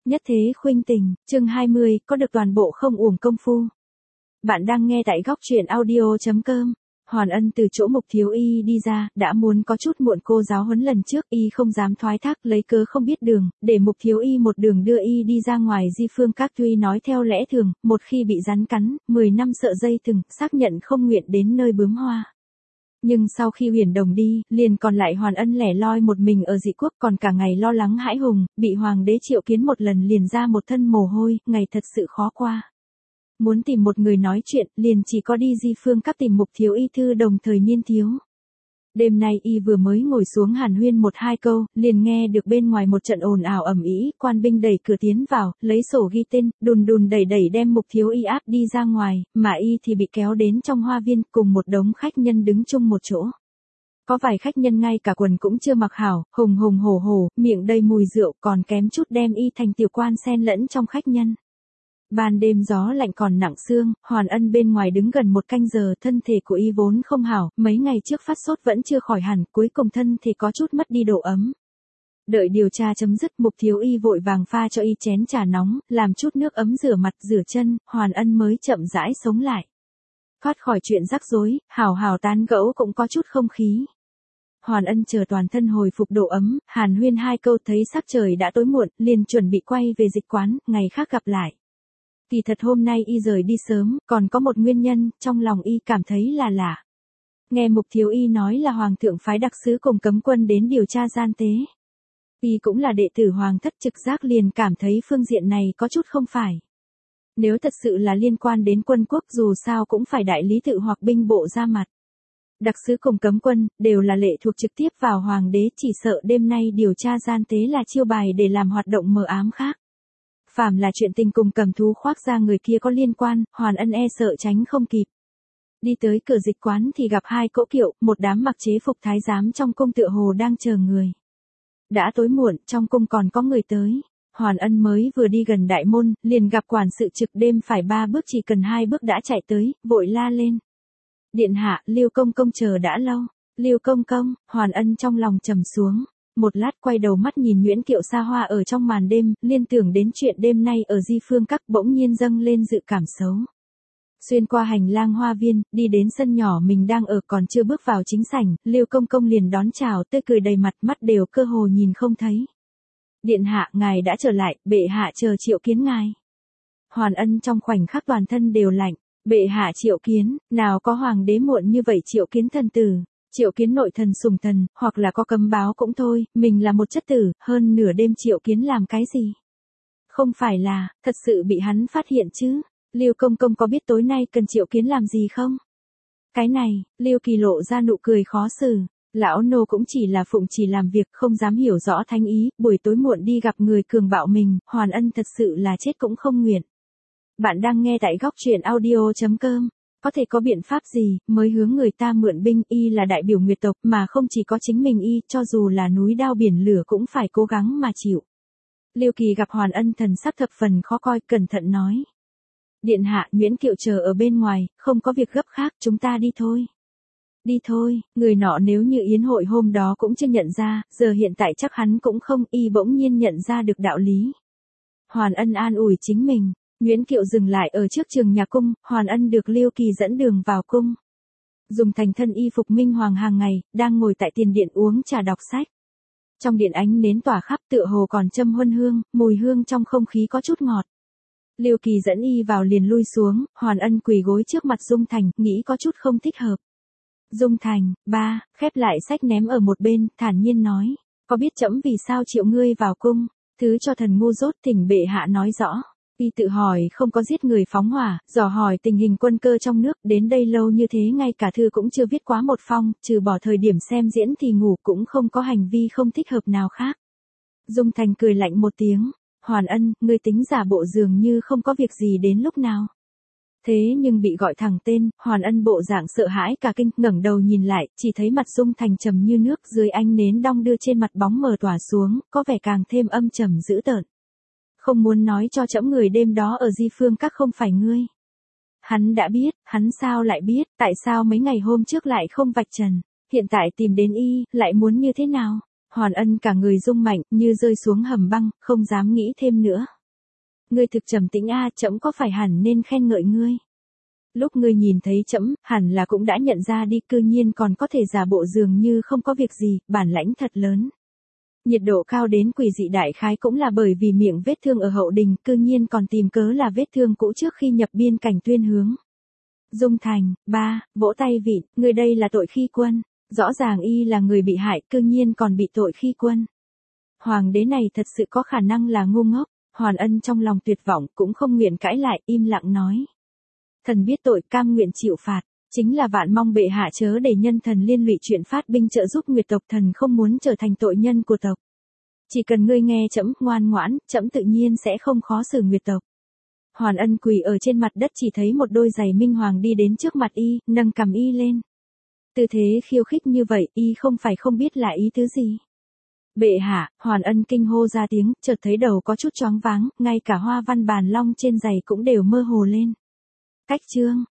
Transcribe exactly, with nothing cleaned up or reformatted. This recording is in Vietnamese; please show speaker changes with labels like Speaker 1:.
Speaker 1: Nhất thế khuynh tình, chương hai mươi, có được toàn bộ không uổng công phu. Bạn đang nghe tại góc truyện audio.com. Hoàn Ân từ chỗ Mục Thiếu Y đi ra, đã muốn có chút muộn cô giáo huấn lần trước, y không dám thoái thác lấy cớ không biết đường, để Mục Thiếu Y một đường đưa y đi ra ngoài Di Phương Các. Tuy nói theo lẽ thường, một khi bị rắn cắn, mười năm sợ dây thừng, xác nhận không nguyện đến nơi bướm hoa. Nhưng sau khi Huyền Đồng đi, liền còn lại Hoàn Ân lẻ loi một mình ở Dị Quốc, còn cả ngày lo lắng hãi hùng, bị hoàng đế triệu kiến một lần liền ra một thân mồ hôi, ngày thật sự khó qua. Muốn tìm một người nói chuyện, liền chỉ có đi Di Phương Các tìm Mục Thiếu Y thư đồng thời niên thiếu. Đêm nay y vừa mới ngồi xuống hàn huyên một hai câu, liền nghe được bên ngoài một trận ồn ào ầm ĩ, quan binh đẩy cửa tiến vào, lấy sổ ghi tên, đùn đùn đẩy đẩy đem Mục Thiếu Y áp đi ra ngoài, mà y thì bị kéo đến trong hoa viên, cùng một đống khách nhân đứng chung một chỗ. Có vài khách nhân ngay cả quần cũng chưa mặc hảo, hùng hùng hổ hổ, miệng đầy mùi rượu, còn kém chút đem y thành tiểu quan xen lẫn trong khách nhân. Ban đêm gió lạnh còn nặng xương, Hoàn Ân bên ngoài đứng gần một canh giờ, thân thể của y vốn không hảo, mấy ngày trước phát sốt vẫn chưa khỏi hẳn, cuối cùng thân thể có chút mất đi độ ấm. Đợi điều tra chấm dứt, Mục Thiếu Y vội vàng pha cho y chén trà nóng, làm chút nước ấm rửa mặt rửa chân, Hoàn Ân mới chậm rãi sống lại. Thoát khỏi chuyện rắc rối, hào hào tán gẫu cũng có chút không khí. Hoàn Ân chờ toàn thân hồi phục độ ấm, hàn huyên hai câu thấy sắc trời đã tối muộn, liền chuẩn bị quay về dịch quán, ngày khác gặp lại. Kỳ thật hôm nay y rời đi sớm, còn có một nguyên nhân, trong lòng y cảm thấy là lạ. Nghe Mục Thiếu Y nói là Hoàng thượng phái đặc sứ cùng cấm quân đến điều tra gian tế. Y cũng là đệ tử Hoàng thất, trực giác liền cảm thấy phương diện này có chút không phải. Nếu thật sự là liên quan đến quân quốc, dù sao cũng phải đại lý tự hoặc binh bộ ra mặt. Đặc sứ cùng cấm quân, đều là lệ thuộc trực tiếp vào Hoàng đế, chỉ sợ đêm nay điều tra gian tế là chiêu bài để làm hoạt động mờ ám khác. Phàm là chuyện tình cùng cầm thú khoác ra người kia có liên quan, Hoàn Ân e sợ tránh không kịp. Đi tới cửa dịch quán thì gặp hai cỗ kiệu, một đám mặc chế phục thái giám trong cung tựa hồ đang chờ người. Đã tối muộn, trong cung còn có người tới. Hoàn Ân mới vừa đi gần đại môn, liền gặp quản sự trực đêm phải ba bước chỉ cần hai bước đã chạy tới, vội la lên. Điện hạ, Lưu công công chờ đã lâu. Lưu công công, Hoàn Ân trong lòng trầm xuống. Một lát quay đầu mắt nhìn nhuyễn kiệu xa hoa ở trong màn đêm, liên tưởng đến chuyện đêm nay ở Di Phương Các, bỗng nhiên dâng lên dự cảm xấu. Xuyên qua hành lang hoa viên, đi đến sân nhỏ mình đang ở, còn chưa bước vào chính sảnh, Lưu công công liền đón chào, tươi cười đầy mặt, mắt đều cơ hồ nhìn không thấy. Điện hạ, ngài đã trở lại, bệ hạ chờ triệu kiến ngài. Hoàn Ân trong khoảnh khắc toàn thân đều lạnh, bệ hạ triệu kiến, nào có hoàng đế muộn như vậy triệu kiến thần tử. Triệu kiến nội thần sủng thần, hoặc là có cấm báo cũng thôi, mình là một chất tử, hơn nửa đêm triệu kiến làm cái gì? Không phải là, thật sự bị hắn phát hiện chứ? Lưu công công có biết tối nay cần triệu kiến làm gì không? Cái này, Lưu Kỳ lộ ra nụ cười khó xử. Lão nô cũng chỉ là phụng chỉ làm việc, không dám hiểu rõ thánh ý, buổi tối muộn đi gặp người cường bạo mình, Hoàn Ân thật sự là chết cũng không nguyện. Bạn đang nghe tại góc truyện audio.com. Có thể có biện pháp gì, mới hướng người ta mượn binh, y là đại biểu Nguyệt tộc, mà không chỉ có chính mình y, cho dù là núi đao biển lửa cũng phải cố gắng mà chịu. Lưu Kỳ gặp Hoàn Ân thần sắc thập phần khó coi, cẩn thận nói. Điện hạ, nhuyễn kiệu chờ ở bên ngoài, không có việc gấp khác, chúng ta đi thôi. Đi thôi, người nọ nếu như yến hội hôm đó cũng chưa nhận ra, giờ hiện tại chắc hắn cũng không, y bỗng nhiên nhận ra được đạo lý. Hoàn Ân an ủi chính mình. Nhuyễn kiệu dừng lại ở trước trường nhà cung, Hoàn Ân được Lưu Kỳ dẫn đường vào cung. Dùng thành thân y phục minh hoàng hàng ngày, đang ngồi tại tiền điện uống trà đọc sách. Trong điện ánh nến tỏa khắp, tựa hồ còn châm huân hương, mùi hương trong không khí có chút ngọt. Lưu Kỳ dẫn y vào liền lui xuống, Hoàn Ân quỳ gối trước mặt Dung Thành, nghĩ có chút không thích hợp. Dung Thành, ba, khép lại sách ném ở một bên, thản nhiên nói, có biết trẫm vì sao triệu ngươi vào cung, thứ cho thần ngu dốt, thỉnh bệ hạ nói rõ. Y tự hỏi không có giết người phóng hỏa, dò hỏi tình hình quân cơ trong nước, đến đây lâu như thế ngay cả thư cũng chưa viết quá một phong, trừ bỏ thời điểm xem diễn thì ngủ, cũng không có hành vi không thích hợp nào khác. Dung Thành cười lạnh một tiếng, Hoàn Ân, ngươi tính giả bộ dường như không có việc gì đến lúc nào. Thế nhưng bị gọi thẳng tên, Hoàn Ân bộ dạng sợ hãi cả kinh, ngẩng đầu nhìn lại, chỉ thấy mặt Dung Thành trầm như nước, dưới ánh nến đong đưa trên mặt bóng mờ tỏa xuống, có vẻ càng thêm âm trầm dữ tợn. Không muốn nói cho trẫm người đêm đó ở Di Phương Các không phải ngươi. Hắn đã biết, hắn sao lại biết, tại sao mấy ngày hôm trước lại không vạch trần, hiện tại tìm đến y, lại muốn như thế nào? Hoàn Ân cả người rung mạnh, như rơi xuống hầm băng, không dám nghĩ thêm nữa. Ngươi thực trầm tĩnh a, trẫm có phải hẳn nên khen ngợi ngươi. Lúc ngươi nhìn thấy trẫm, hẳn là cũng đã nhận ra đi, cư nhiên còn có thể giả bộ dường như không có việc gì, bản lãnh thật lớn. Nhiệt độ cao đến quỷ dị đại khái cũng là bởi vì miệng vết thương ở hậu đình, cư nhiên còn tìm cớ là vết thương cũ trước khi nhập biên cảnh tuyên hướng. Dung Thành, ba, vỗ tay vịn, người đây là tội khi quân. Rõ ràng y là người bị hại, cư nhiên còn bị tội khi quân. Hoàng đế này thật sự có khả năng là ngu ngốc. Hoàn Ân trong lòng tuyệt vọng cũng không nguyện cãi lại, im lặng nói. Thần biết tội, cam nguyện chịu phạt. Chính là vạn mong bệ hạ chớ để nhân thần liên lụy chuyện phát binh trợ giúp Nguyệt tộc, thần không muốn trở thành tội nhân của tộc. Chỉ cần ngươi nghe trẫm, ngoan ngoãn, trẫm tự nhiên sẽ không khó xử Nguyệt tộc. Hoàn Ân quỳ ở trên mặt đất, chỉ thấy một đôi giày minh hoàng đi đến trước mặt y, nâng cằm y lên. Tư thế khiêu khích như vậy, y không phải không biết là ý tứ gì. Bệ hạ, Hoàn Ân kinh hô ra tiếng, chợt thấy đầu có chút choáng váng, ngay cả hoa văn bàn long trên giày cũng đều mơ hồ lên. Cách chương